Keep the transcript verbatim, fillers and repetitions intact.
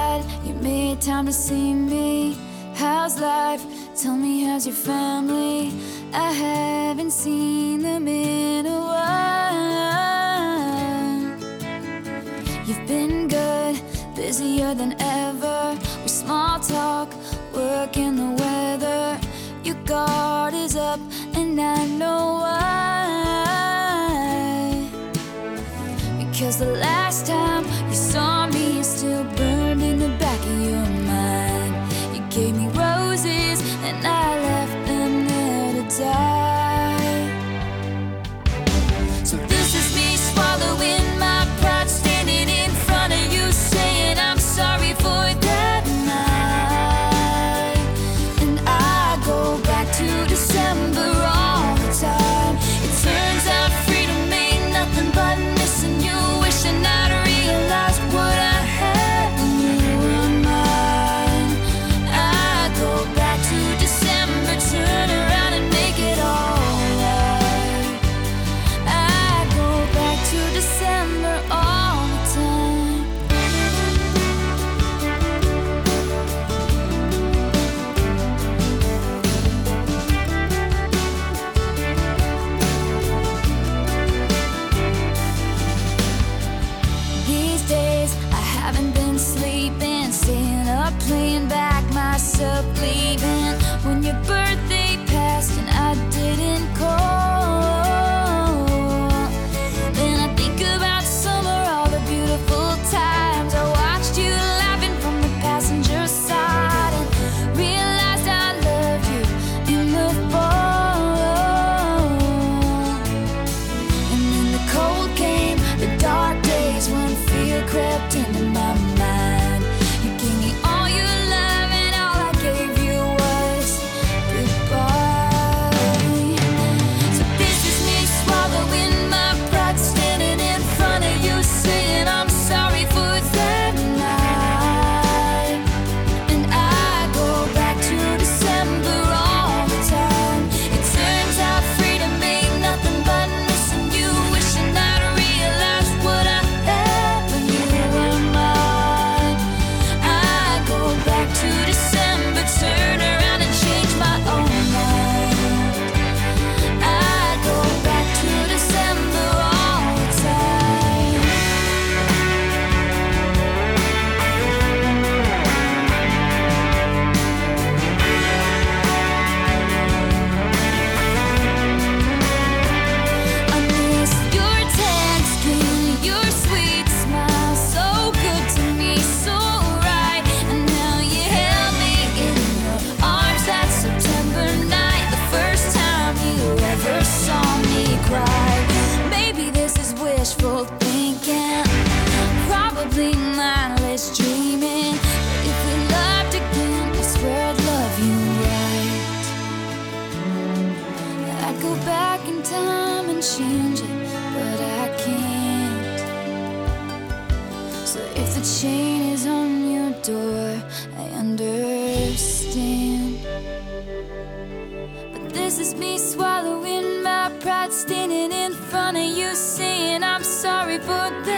glad you made time to see me. How's life? Tell me, how's your family? I haven't seen them in a while. You've been good, busier than ever. We small talk, work and the weather. Your guard is up and I know why. Because the last time you saw me, it's still burned in the back of your mind. You gave me roses and I left them there to die. So this is me swallowing my pride, standing in front of you saying I'm sorry for that night. And I go back to December all the time. It turns out freedom ain't nothing but missing you, wishing I'd realized what I had when you were mine. I go back to December, turn around and make it all right. I go back to December all the time. These days I haven't been sleeping, staying up playing back myself leaving. When your birthday passed and I didn't call, then I think about summer, all the beautiful times I watched you laughing from the passenger side, and realized I loved you in the fall. And then the cold came, the dark days when fear crept into my mind. You gave me all your love and all I gave you was goodbye. So this is me swallowing my pride, standing in front of you saying I'm sorry for that night. And I go back to December all the time. It turns out freedom ain't nothing but missing you, wishing I'd realized what I had when you were mine. I go back to December, turn around and change my own mind. I go back to December all the time. I miss your tan skin, your sweet smile, so good to me, so right. And now you held me in your arms that September night, the first time you ever saw me cry. Maybe this is wishful thinking, probably mindless dreaming. But if we loved again, I swear I'd love you right. I'd go back in time and change it, but I can't. So if the chain is on your door, I understand. But this is me swallowing my pride, standing in front of you saying I'm sorry for that